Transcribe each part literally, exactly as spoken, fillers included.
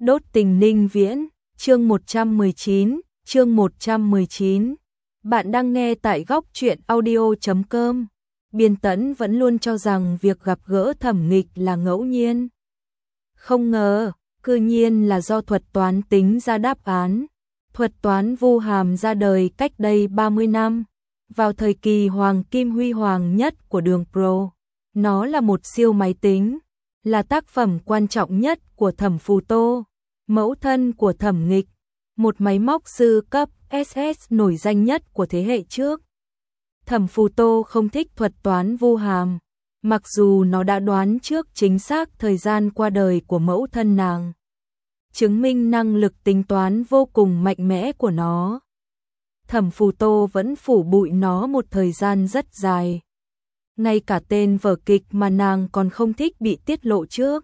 Đốt tình Ninh Viễn, chương một trăm mười chín, chương một trăm mười chín. Bạn đang nghe tại góc truyện audio chấm com. Biên Tẫn vẫn luôn cho rằng việc gặp gỡ Thẩm Nghịch là ngẫu nhiên. Không ngờ, cư nhiên là do thuật toán tính ra đáp án. Thuật toán Vu Hàm ra đời cách đây ba mươi năm, vào thời kỳ hoàng kim huy hoàng nhất của Đường Pro. Nó là một siêu máy tính, là tác phẩm quan trọng nhất của Thẩm Phù Tô, mẫu thân của Thẩm Nghịch, một máy móc sư cấp ét ét nổi danh nhất của thế hệ trước. Thẩm Phù Tô không thích thuật toán Vu Hàm, mặc dù nó đã đoán trước chính xác thời gian qua đời của mẫu thân nàng, chứng minh năng lực tính toán vô cùng mạnh mẽ của nó. Thẩm Phù Tô vẫn phủ bụi nó một thời gian rất dài. Ngay cả tên vở kịch mà nàng còn không thích bị tiết lộ trước,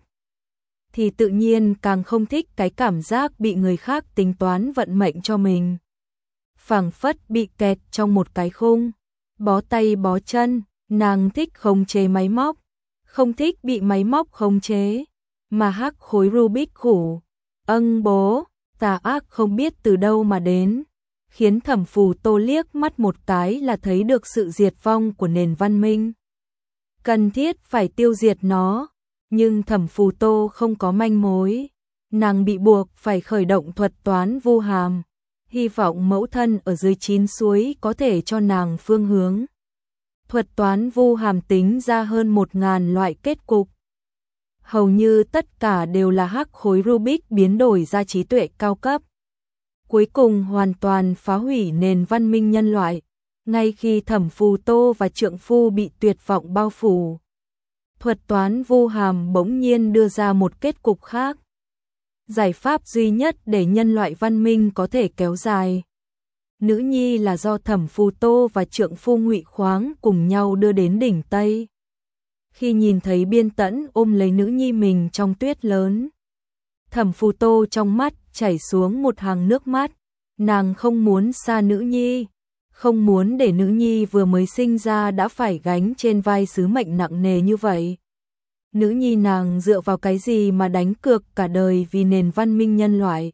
thì tự nhiên càng không thích cái cảm giác bị người khác tính toán vận mệnh cho mình. Phảng phất bị kẹt trong một cái khung, bó tay bó chân, nàng thích khống chế máy móc, không thích bị máy móc khống chế, mà hắc khối Rubik khủ, âng bố, tà ác không biết từ đâu mà đến, khiến Thẩm Phù Tô liếc mắt một cái là thấy được sự diệt vong của nền văn minh. Cần thiết phải tiêu diệt nó, nhưng Thẩm Phù Tô không có manh mối, nàng bị buộc phải khởi động thuật toán Vu Hàm, hy vọng mẫu thân ở dưới chín suối có thể cho nàng phương hướng. Thuật toán Vu Hàm tính ra hơn một ngàn loại kết cục. Hầu như tất cả đều là hắc khối Rubik biến đổi ra trí tuệ cao cấp. Cuối cùng hoàn toàn phá hủy nền văn minh nhân loại, ngay khi Thẩm Phù Tô và trượng phu bị tuyệt vọng bao phủ. Thuật toán Vu Hàm bỗng nhiên đưa ra một kết cục khác. Giải pháp duy nhất để nhân loại văn minh có thể kéo dài. Nữ nhi là do Thẩm Phù Tô và trượng phu Ngụy Khoáng cùng nhau đưa đến đỉnh Tây. Khi nhìn thấy Biên Tẫn ôm lấy nữ nhi mình trong tuyết lớn, Thẩm Phù Tô trong mắt chảy xuống một hàng nước mắt. Nàng không muốn xa nữ nhi, không muốn để nữ nhi vừa mới sinh ra đã phải gánh trên vai sứ mệnh nặng nề như vậy. Nữ nhi nàng dựa vào cái gì mà đánh cược cả đời vì nền văn minh nhân loại?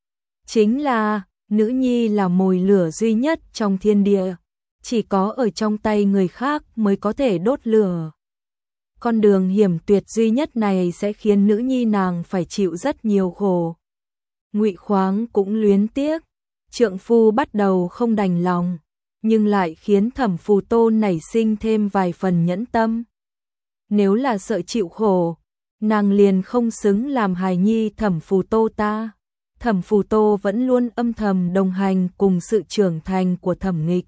Chính là, nữ nhi là mồi lửa duy nhất trong thiên địa, chỉ có ở trong tay người khác mới có thể đốt lửa. Con đường hiểm tuyệt duy nhất này sẽ khiến nữ nhi nàng phải chịu rất nhiều khổ. Ngụy Khoáng cũng luyến tiếc, trượng phu bắt đầu không đành lòng, nhưng lại khiến Thẩm Phù Tô nảy sinh thêm vài phần nhẫn tâm. Nếu là sợ chịu khổ, nàng liền không xứng làm hài nhi Thẩm Phù Tô ta. Thẩm Phù Tô vẫn luôn âm thầm đồng hành cùng sự trưởng thành của Thẩm Nghịch.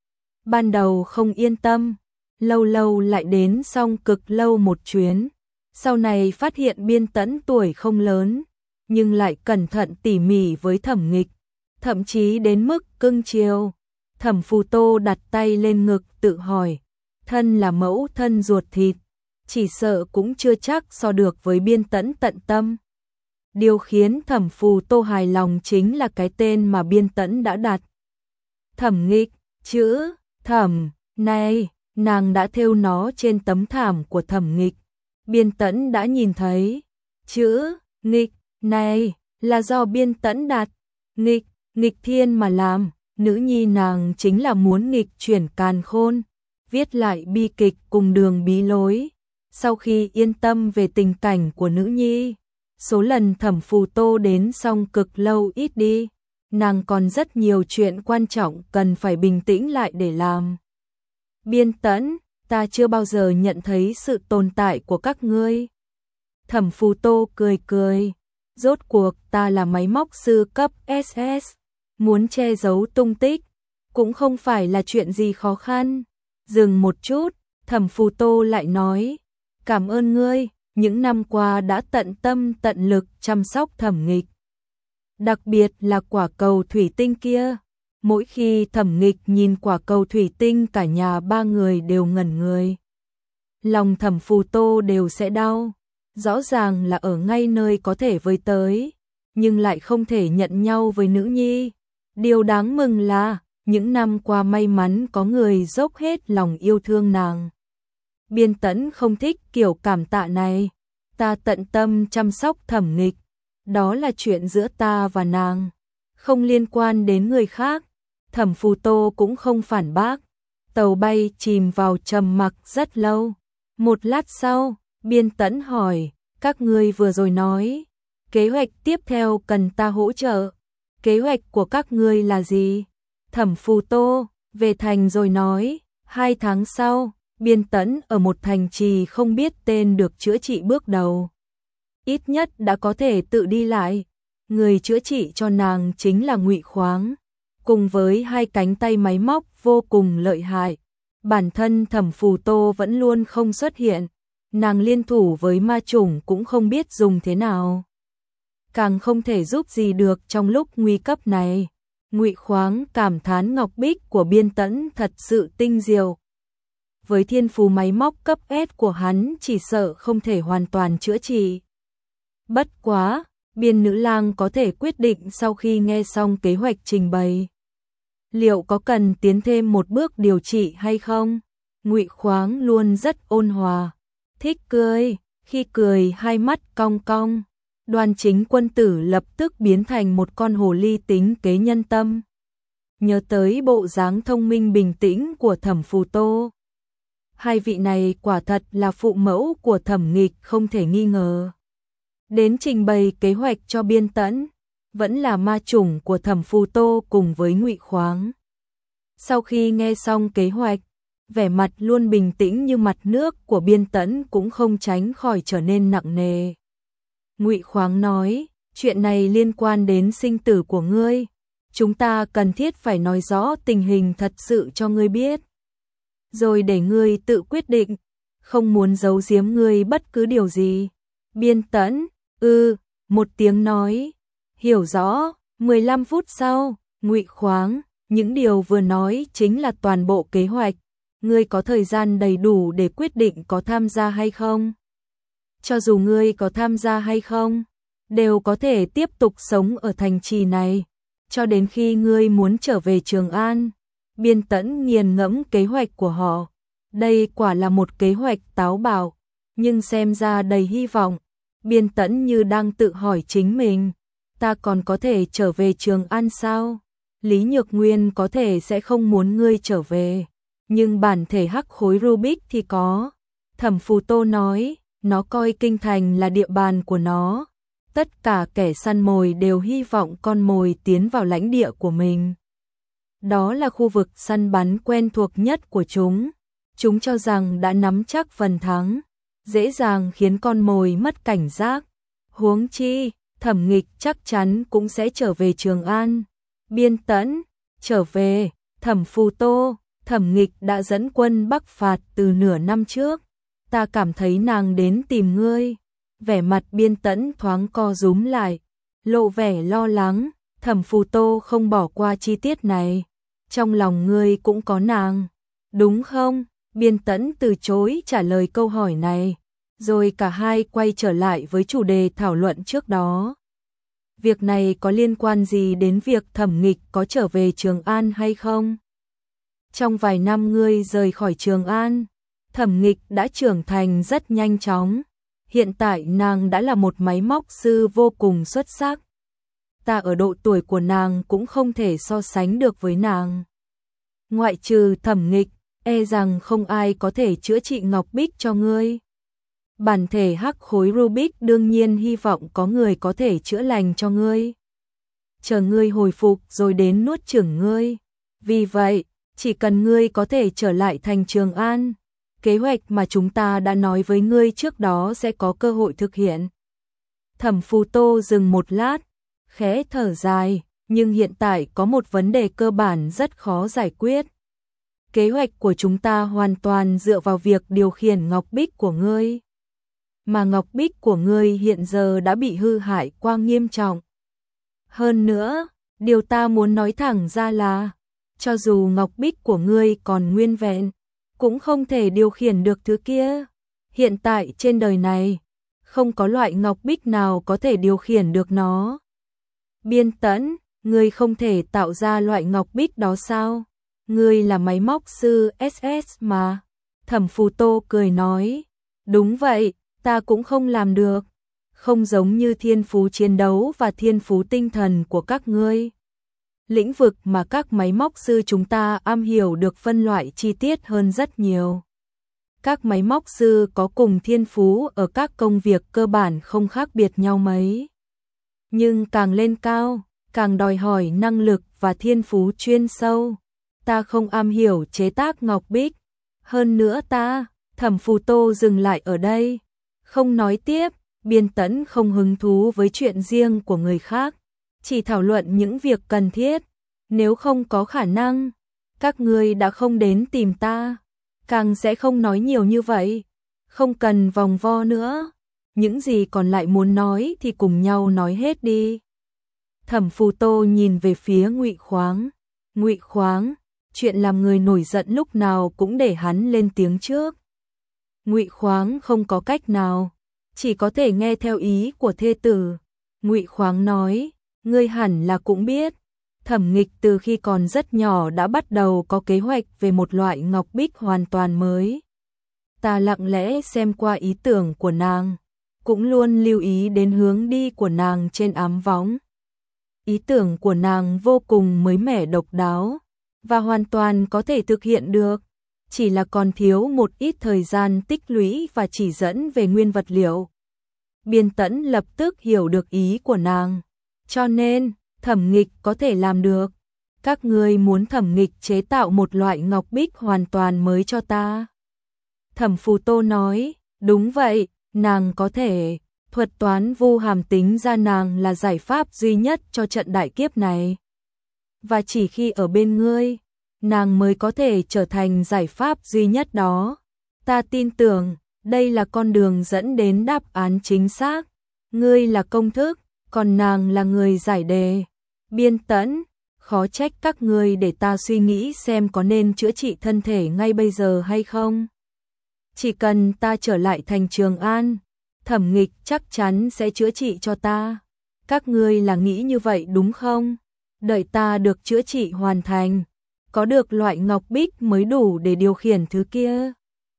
Ban đầu không yên tâm, lâu lâu lại đến Song Cực lâu một chuyến. Sau này phát hiện Biên Tẫn tuổi không lớn, nhưng lại cẩn thận tỉ mỉ với Thẩm Nghịch, thậm chí đến mức cưng chiều. Thẩm Phù Tô đặt tay lên ngực tự hỏi, thân là mẫu thân ruột thịt, chỉ sợ cũng chưa chắc so được với Biên Tẫn tận tâm. Điều khiến Thẩm Phù Tô hài lòng chính là cái tên mà Biên Tẫn đã đặt. Thẩm Nghịch, chữ Thẩm này, nàng đã thêu nó trên tấm thảm của Thẩm Nghịch. Biên Tẫn đã nhìn thấy, chữ Nghịch này là do Biên Tẫn đặt. Nghịch, nghịch thiên mà làm. Nữ nhi nàng chính là muốn nghịch chuyển càn khôn, viết lại bi kịch cùng Đường bí lối. Sau khi yên tâm về tình cảnh của nữ nhi, số lần Thẩm Phù Tô đến Song Cực lâu ít đi, nàng còn rất nhiều chuyện quan trọng cần phải bình tĩnh lại để làm. Biên Tẫn, ta chưa bao giờ nhận thấy sự tồn tại của các ngươi. Thẩm Phù Tô cười cười, rốt cuộc ta là máy móc sư cấp ét ét. Muốn che giấu tung tích, cũng không phải là chuyện gì khó khăn. Dừng một chút, Thẩm Phù Tô lại nói, cảm ơn ngươi, những năm qua đã tận tâm tận lực chăm sóc Thẩm Nghịch. Đặc biệt là quả cầu thủy tinh kia, mỗi khi Thẩm Nghịch nhìn quả cầu thủy tinh cả nhà ba người đều ngẩn người. Lòng Thẩm Phù Tô đều sẽ đau, rõ ràng là ở ngay nơi có thể với tới, nhưng lại không thể nhận nhau với nữ nhi. Điều đáng mừng là, những năm qua may mắn có người dốc hết lòng yêu thương nàng. Biên Tẫn không thích kiểu cảm tạ này, ta tận tâm chăm sóc Thẩm Nghịch, đó là chuyện giữa ta và nàng, không liên quan đến người khác. Thẩm Phù Tô cũng không phản bác. Tàu bay chìm vào trầm mặc rất lâu. Một lát sau, Biên Tẫn hỏi, các ngươi vừa rồi nói, kế hoạch tiếp theo cần ta hỗ trợ. Kế hoạch của các ngươi là gì? Thẩm Phù Tô, về thành rồi nói, hai tháng sau, Biên Tẫn ở một thành trì không biết tên được chữa trị bước đầu. Ít nhất đã có thể tự đi lại. Người chữa trị cho nàng chính là Ngụy Khoáng, cùng với hai cánh tay máy móc vô cùng lợi hại. Bản thân Thẩm Phù Tô vẫn luôn không xuất hiện, nàng liên thủ với ma chủng cũng không biết dùng thế nào, càng không thể giúp gì được trong lúc nguy cấp này. Ngụy Khoáng cảm thán ngọc bích của Biên Tẫn thật sự tinh diệu. Với thiên phú máy móc cấp S của hắn chỉ sợ không thể hoàn toàn chữa trị. Bất quá, Biên nữ lang có thể quyết định sau khi nghe xong kế hoạch trình bày. Liệu có cần tiến thêm một bước điều trị hay không? Ngụy Khoáng luôn rất ôn hòa, thích cười, khi cười hai mắt cong cong. Đoan Chính quân tử lập tức biến thành một con hồ ly tính kế nhân tâm. Nhớ tới bộ dáng thông minh bình tĩnh của Thẩm Phù Tô. Hai vị này quả thật là phụ mẫu của Thẩm Nghịch không thể nghi ngờ. Đến trình bày kế hoạch cho Biên Tẫn, vẫn là ma chủng của Thẩm Phù Tô cùng với Ngụy Khoáng. Sau khi nghe xong kế hoạch, vẻ mặt luôn bình tĩnh như mặt nước của Biên Tẫn cũng không tránh khỏi trở nên nặng nề. Ngụy Khoáng nói, chuyện này liên quan đến sinh tử của ngươi, chúng ta cần thiết phải nói rõ tình hình thật sự cho ngươi biết, rồi để ngươi tự quyết định, không muốn giấu giếm ngươi bất cứ điều gì. Biên Tẫn, ư, ừ, một tiếng nói, hiểu rõ. mười lăm phút sau, Ngụy Khoáng, những điều vừa nói chính là toàn bộ kế hoạch, ngươi có thời gian đầy đủ để quyết định có tham gia hay không. Cho dù ngươi có tham gia hay không, đều có thể tiếp tục sống ở thành trì này, cho đến khi ngươi muốn trở về Trường An. Biên Tẫn nghiền ngẫm kế hoạch của họ. Đây quả là một kế hoạch táo bạo, nhưng xem ra đầy hy vọng. Biên Tẫn như đang tự hỏi chính mình, ta còn có thể trở về Trường An sao? Lý Nhược Nguyên có thể sẽ không muốn ngươi trở về, nhưng bản thể hắc khối Rubik thì có. Thẩm Phù Tô nói, nó coi kinh thành là địa bàn của nó. Tất cả kẻ săn mồi đều hy vọng con mồi tiến vào lãnh địa của mình. Đó là khu vực săn bắn quen thuộc nhất của chúng. Chúng cho rằng đã nắm chắc phần thắng, dễ dàng khiến con mồi mất cảnh giác. Huống chi, Thẩm Nghịch chắc chắn cũng sẽ trở về Trường An. Biên Tẫn, trở về. Thẩm Phù Tô, Thẩm Nghịch đã dẫn quân bắc phạt từ nửa năm trước. Ta cảm thấy nàng đến tìm ngươi. Vẻ mặt Biên Tẫn thoáng co rúm lại, lộ vẻ lo lắng. Thẩm Phù Tô không bỏ qua chi tiết này. Trong lòng ngươi cũng có nàng, đúng không? Biên Tẫn từ chối trả lời câu hỏi này, rồi cả hai quay trở lại với chủ đề thảo luận trước đó. Việc này có liên quan gì đến việc Thẩm Nghịch có trở về Trường An hay không? Trong vài năm ngươi rời khỏi Trường An, Thẩm Nghịch đã trưởng thành rất nhanh chóng. Hiện tại nàng đã là một máy móc sư vô cùng xuất sắc. Ta ở độ tuổi của nàng cũng không thể so sánh được với nàng. Ngoại trừ Thẩm Nghịch, e rằng không ai có thể chữa trị ngọc bích cho ngươi. Bản thể hắc khối Rubik đương nhiên hy vọng có người có thể chữa lành cho ngươi. Chờ ngươi hồi phục rồi đến nuốt chửng ngươi. Vì vậy, chỉ cần ngươi có thể trở lại thành Trường An, kế hoạch mà chúng ta đã nói với ngươi trước đó sẽ có cơ hội thực hiện. Thẩm Phù Tô dừng một lát, khẽ thở dài, nhưng hiện tại có một vấn đề cơ bản rất khó giải quyết. Kế hoạch của chúng ta hoàn toàn dựa vào việc điều khiển ngọc bích của ngươi. Mà ngọc bích của ngươi hiện giờ đã bị hư hại qua nghiêm trọng. Hơn nữa, điều ta muốn nói thẳng ra là, cho dù ngọc bích của ngươi còn nguyên vẹn, cũng không thể điều khiển được thứ kia. Hiện tại trên đời này, không có loại ngọc bích nào có thể điều khiển được nó. Biên Tẫn, ngươi không thể tạo ra loại ngọc bích đó sao? Ngươi là máy móc sư ét ét mà. Thẩm Phù Tô cười nói, đúng vậy, ta cũng không làm được. không giống như thiên phú chiến đấu và thiên phú tinh thần của các ngươi. Lĩnh vực mà các máy móc sư chúng ta am hiểu được phân loại chi tiết hơn rất nhiều. Các máy móc sư có cùng thiên phú ở các công việc cơ bản không khác biệt nhau mấy. Nhưng càng lên cao, càng đòi hỏi năng lực và thiên phú chuyên sâu. Ta không am hiểu chế tác ngọc bích. Hơn nữa ta, Thẩm Phù Tô dừng lại ở đây. Không nói tiếp, Biên Tẫn không hứng thú với chuyện riêng của người khác. Chỉ thảo luận những việc cần thiết. Nếu không có khả năng, các ngươi đã không đến tìm ta. Càng sẽ không nói nhiều như vậy. Không cần vòng vo nữa. Những gì còn lại muốn nói thì cùng nhau nói hết đi. Thẩm Phù Tô nhìn về phía Ngụy Khoáng. Ngụy Khoáng, chuyện làm người nổi giận lúc nào cũng để hắn lên tiếng trước. Ngụy Khoáng không có cách nào, chỉ có thể nghe theo ý của thê tử. Ngụy Khoáng nói, ngươi hẳn là cũng biết, Thẩm Nghịch từ khi còn rất nhỏ đã bắt đầu có kế hoạch về một loại ngọc bích hoàn toàn mới. Ta lặng lẽ xem qua ý tưởng của nàng, cũng luôn lưu ý đến hướng đi của nàng trên ám võng. Ý tưởng của nàng vô cùng mới mẻ độc đáo, và hoàn toàn có thể thực hiện được, chỉ là còn thiếu một ít thời gian tích lũy và chỉ dẫn về nguyên vật liệu. Biên Tẫn lập tức hiểu được ý của nàng, cho nên Thẩm Nghịch có thể làm được. Các ngươi muốn Thẩm Nghịch chế tạo một loại ngọc bích hoàn toàn mới cho ta. Thẩm Phù Tô nói, đúng vậy, nàng có thể. Thuật toán vu hàm tính ra nàng là giải pháp duy nhất cho trận đại kiếp này. Và chỉ khi ở bên ngươi, nàng mới có thể trở thành giải pháp duy nhất đó. Ta tin tưởng, đây là con đường dẫn đến đáp án chính xác. Ngươi là công thức, còn nàng là người giải đề. Biên Tẫn, khó trách các ngươi để ta suy nghĩ xem có nên chữa trị thân thể ngay bây giờ hay không. Chỉ cần ta trở lại thành Trường An, Thẩm Nghịch chắc chắn sẽ chữa trị cho ta. Các ngươi là nghĩ như vậy đúng không? Đợi ta được chữa trị hoàn thành, có được loại ngọc bích mới đủ để điều khiển thứ kia.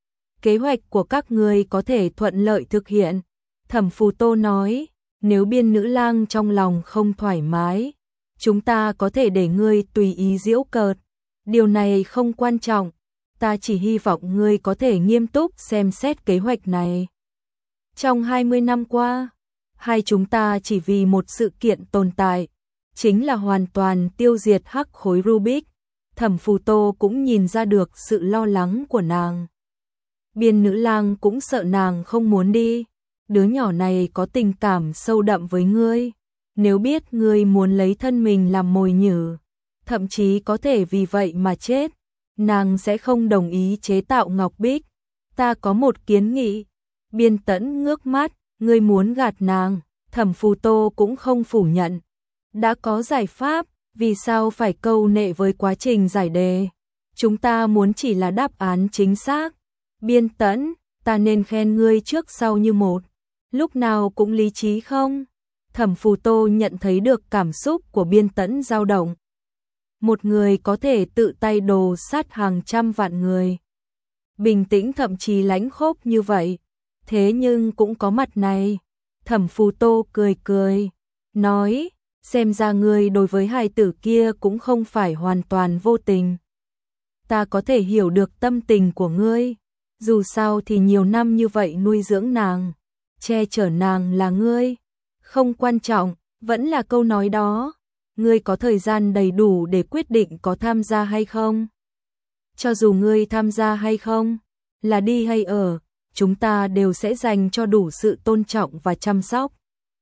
Kế hoạch của các ngươi có thể thuận lợi thực hiện. Thẩm Phù Tô nói, nếu Biên nữ lang trong lòng không thoải mái, chúng ta có thể để ngươi tùy ý giễu cợt. Điều này không quan trọng, ta chỉ hy vọng ngươi có thể nghiêm túc xem xét kế hoạch này. Trong hai mươi năm qua, hai chúng ta chỉ vì một sự kiện tồn tại, chính là hoàn toàn tiêu diệt hắc khối Rubik. Thẩm Phù Tô cũng nhìn ra được sự lo lắng của nàng. Biên nữ lang cũng sợ nàng không muốn đi. Đứa nhỏ này có tình cảm sâu đậm với ngươi. Nếu biết ngươi muốn lấy thân mình làm mồi nhử, thậm chí có thể vì vậy mà chết, nàng sẽ không đồng ý chế tạo ngọc bích. Ta có một kiến nghị. Biên Tẫn ngước mắt, ngươi muốn gạt nàng. Thẩm Phù Tô cũng không phủ nhận. Đã có giải pháp, vì sao phải câu nệ với quá trình giải đề? Chúng ta muốn chỉ là đáp án chính xác. Biên Tẫn, ta nên khen ngươi trước sau như một. Lúc nào cũng lý trí không? Thẩm Phù Tô nhận thấy được cảm xúc của Biên Tẫn dao động. Một người có thể tự tay đồ sát hàng trăm vạn người. Bình tĩnh thậm chí lãnh khốc như vậy. Thế nhưng cũng có mặt này. Thẩm Phù Tô cười cười, nói, xem ra ngươi đối với hài tử kia cũng không phải hoàn toàn vô tình. Ta có thể hiểu được tâm tình của ngươi. Dù sao thì nhiều năm như vậy nuôi dưỡng nàng, che chở nàng là ngươi. Không quan trọng, vẫn là câu nói đó. Ngươi có thời gian đầy đủ để quyết định có tham gia hay không. Cho dù ngươi tham gia hay không, là đi hay ở, chúng ta đều sẽ dành cho đủ sự tôn trọng và chăm sóc.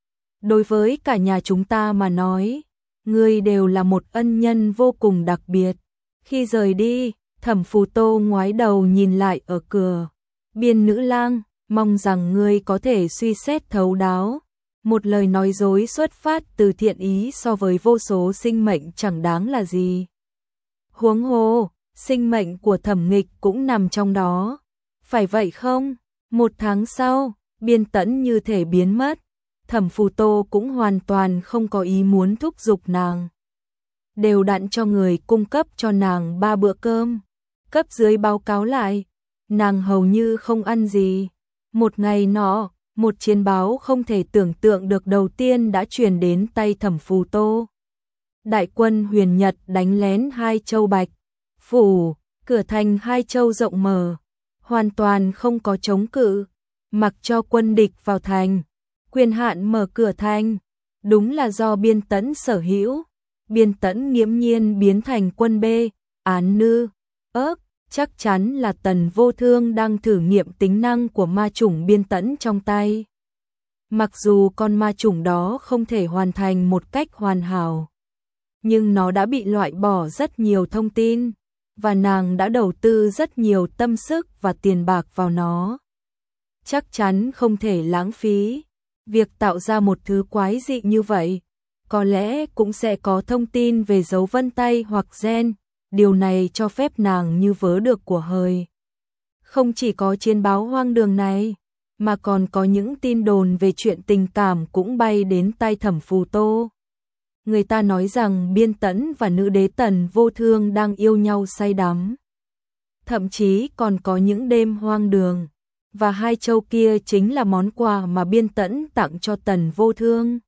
Đối với cả nhà chúng ta mà nói, ngươi đều là một ân nhân vô cùng đặc biệt. Khi rời đi, Thẩm Phù Tô ngoái đầu nhìn lại ở cửa. Biên nữ lang, mong rằng ngươi có thể suy xét thấu đáo. Một lời nói dối xuất phát từ thiện ý so với vô số sinh mệnh chẳng đáng là gì. Huống hồ, sinh mệnh của Thẩm Nghịch cũng nằm trong đó. Phải vậy không? Một tháng sau, Biên Tẫn như thể biến mất. Thẩm Phù Tô cũng hoàn toàn không có ý muốn thúc giục nàng. Đều đặn cho người cung cấp cho nàng ba bữa cơm. Cấp dưới báo cáo lại, nàng hầu như không ăn gì. Một ngày nọ, Một chiến báo không thể tưởng tượng được đầu tiên đã truyền đến tay Thẩm Phù Tô. Đại quân Huyền Nhật đánh lén Hai Châu Bạch Phủ, cửa thành Hai Châu rộng mở, hoàn toàn không có chống cự, mặc cho quân địch vào thành. Quyền hạn mở cửa thành, đúng là do Biên Tẫn sở hữu. Biên Tẫn nghiễm nhiên biến thành quân bê, án nư, ớt, chắc chắn là Tần Vô Thương đang thử nghiệm tính năng của ma chủng Biên Tẫn trong tay. Mặc dù con ma chủng đó không thể hoàn thành một cách hoàn hảo, nhưng nó đã bị loại bỏ rất nhiều thông tin, và nàng đã đầu tư rất nhiều tâm sức và tiền bạc vào nó. Chắc chắn không thể lãng phí. Việc tạo ra một thứ quái dị như vậy, có lẽ cũng sẽ có thông tin về dấu vân tay hoặc gen, điều này cho phép nàng như vớ được của hời. Không chỉ có chiến báo hoang đường này, mà còn có những tin đồn về chuyện tình cảm cũng bay đến tai Thẩm Phù Tô. Người ta nói rằng Biên Tẫn và nữ đế Tần Vô Thương đang yêu nhau say đắm. Thậm chí còn có những đêm hoang đường, và Hai Châu kia chính là món quà mà Biên Tẫn tặng cho Tần Vô Thương.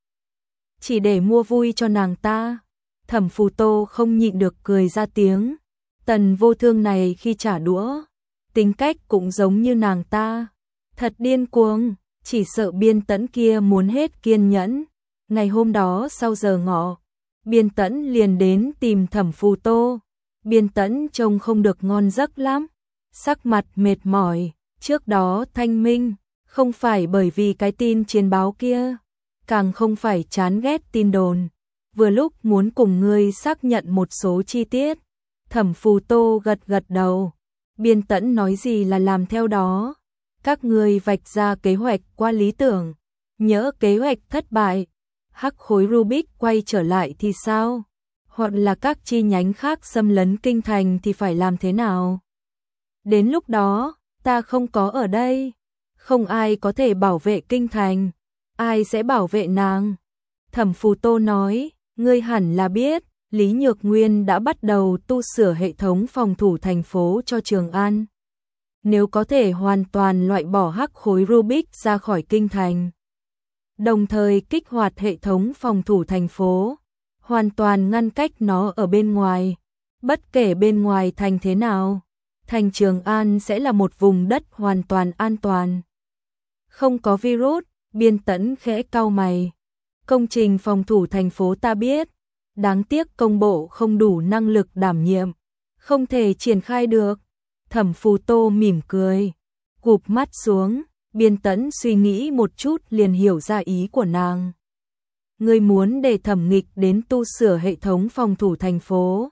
Chỉ để mua vui cho nàng ta. Thẩm Phù Tô không nhịn được cười ra tiếng. Tần Vô Thương này khi trả đũa, tính cách cũng giống như nàng ta. Thật điên cuồng, chỉ sợ Biên Tẫn kia muốn hết kiên nhẫn. Ngày hôm đó sau giờ ngọ, Biên Tẫn liền đến tìm Thẩm Phù Tô. Biên Tẫn trông không được ngon giấc lắm, sắc mặt mệt mỏi. Trước đó thanh minh, không phải bởi vì cái tin chiến báo kia, càng không phải chán ghét tin đồn. Vừa lúc muốn cùng ngươi xác nhận một số chi tiết. Thẩm Phù Tô gật gật đầu. Biên Tẫn nói gì là làm theo đó. Các ngươi vạch ra kế hoạch qua lý tưởng, nhỡ kế hoạch thất bại, hắc khối Rubik quay trở lại thì sao? Hoặc là các chi nhánh khác xâm lấn kinh thành thì phải làm thế nào? Đến lúc đó, ta không có ở đây, không ai có thể bảo vệ kinh thành, ai sẽ bảo vệ nàng? Thẩm Phù Tô nói, ngươi hẳn là biết, Lý Nhược Nguyên đã bắt đầu tu sửa hệ thống phòng thủ thành phố cho Trường An. Nếu có thể hoàn toàn loại bỏ hắc khối Rubik ra khỏi kinh thành, đồng thời kích hoạt hệ thống phòng thủ thành phố, hoàn toàn ngăn cách nó ở bên ngoài, bất kể bên ngoài thành thế nào, thành Trường An sẽ là một vùng đất hoàn toàn an toàn. Không có virus. Biên Tẫn khẽ cau mày. Công trình phòng thủ thành phố ta biết, đáng tiếc công bộ không đủ năng lực đảm nhiệm, không thể triển khai được. Thẩm Phù Tô mỉm cười, gục mắt xuống. Biên Tẫn suy nghĩ một chút liền hiểu ra ý của nàng. Ngươi muốn để Thẩm Nghịch đến tu sửa hệ thống phòng thủ thành phố.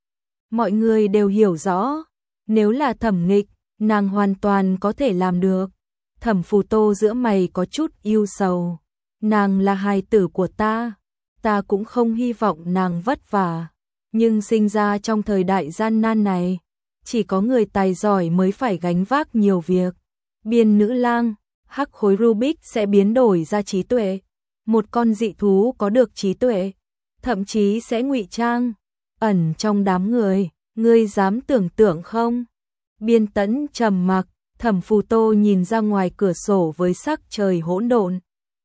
Mọi người đều hiểu rõ, nếu là Thẩm Nghịch, nàng hoàn toàn có thể làm được. Thẩm Phù Tô giữa mày có chút ưu sầu. Nàng là hài tử của ta, ta cũng không hy vọng nàng vất vả, nhưng sinh ra trong thời đại gian nan này, chỉ có người tài giỏi mới phải gánh vác nhiều việc. Biên nữ lang, hắc khối Rubik sẽ biến đổi ra trí tuệ. Một con dị thú có được trí tuệ, thậm chí sẽ ngụy trang, ẩn trong đám người, ngươi dám tưởng tượng không? Biên Tẫn trầm mặc. Thẩm Phù Tô nhìn ra ngoài cửa sổ với sắc trời hỗn độn.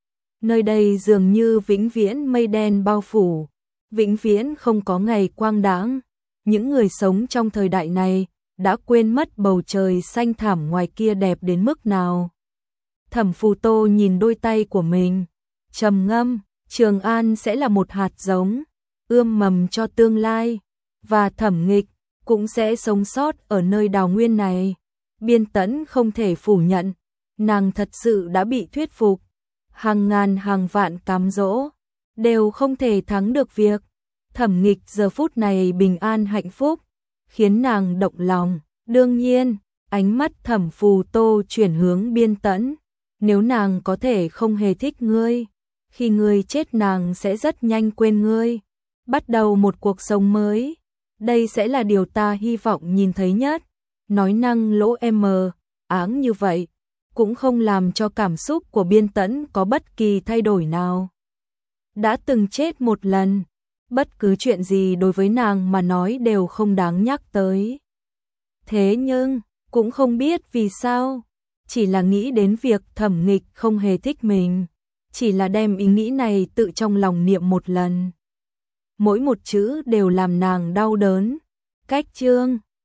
Nơi đây dường như vĩnh viễn mây đen bao phủ, vĩnh viễn không có ngày quang đãng. Những người sống trong thời đại này đã quên mất bầu trời xanh thẳm ngoài kia đẹp đến mức nào. Thẩm Phù Tô nhìn đôi tay của mình, trầm ngâm, Trường An sẽ là một hạt giống, ươm mầm cho tương lai, và Thẩm Nghịch cũng sẽ sống sót ở nơi đào nguyên này. Biên Tẫn không thể phủ nhận, nàng thật sự đã bị thuyết phục. Hàng ngàn hàng vạn cám dỗ, đều không thể thắng được việc. Thẩm Nghịch giờ phút này bình an hạnh phúc, khiến nàng động lòng. Đương nhiên, ánh mắt Thẩm Phù Tô chuyển hướng Biên Tẫn. Nếu nàng có thể không hề thích ngươi, khi ngươi chết nàng sẽ rất nhanh quên ngươi, bắt đầu một cuộc sống mới. Đây sẽ là điều ta hy vọng nhìn thấy nhất. Nói năng lỗ em mờ, áng như vậy, cũng không làm cho cảm xúc của Biên Tẫn có bất kỳ thay đổi nào. Đã từng chết một lần, bất cứ chuyện gì đối với nàng mà nói đều không đáng nhắc tới. Thế nhưng, cũng không biết vì sao, chỉ là nghĩ đến việc Thẩm Nghịch không hề thích mình, chỉ là đem ý nghĩ này tự trong lòng niệm một lần. Mỗi một chữ đều làm nàng đau đớn. Cách chương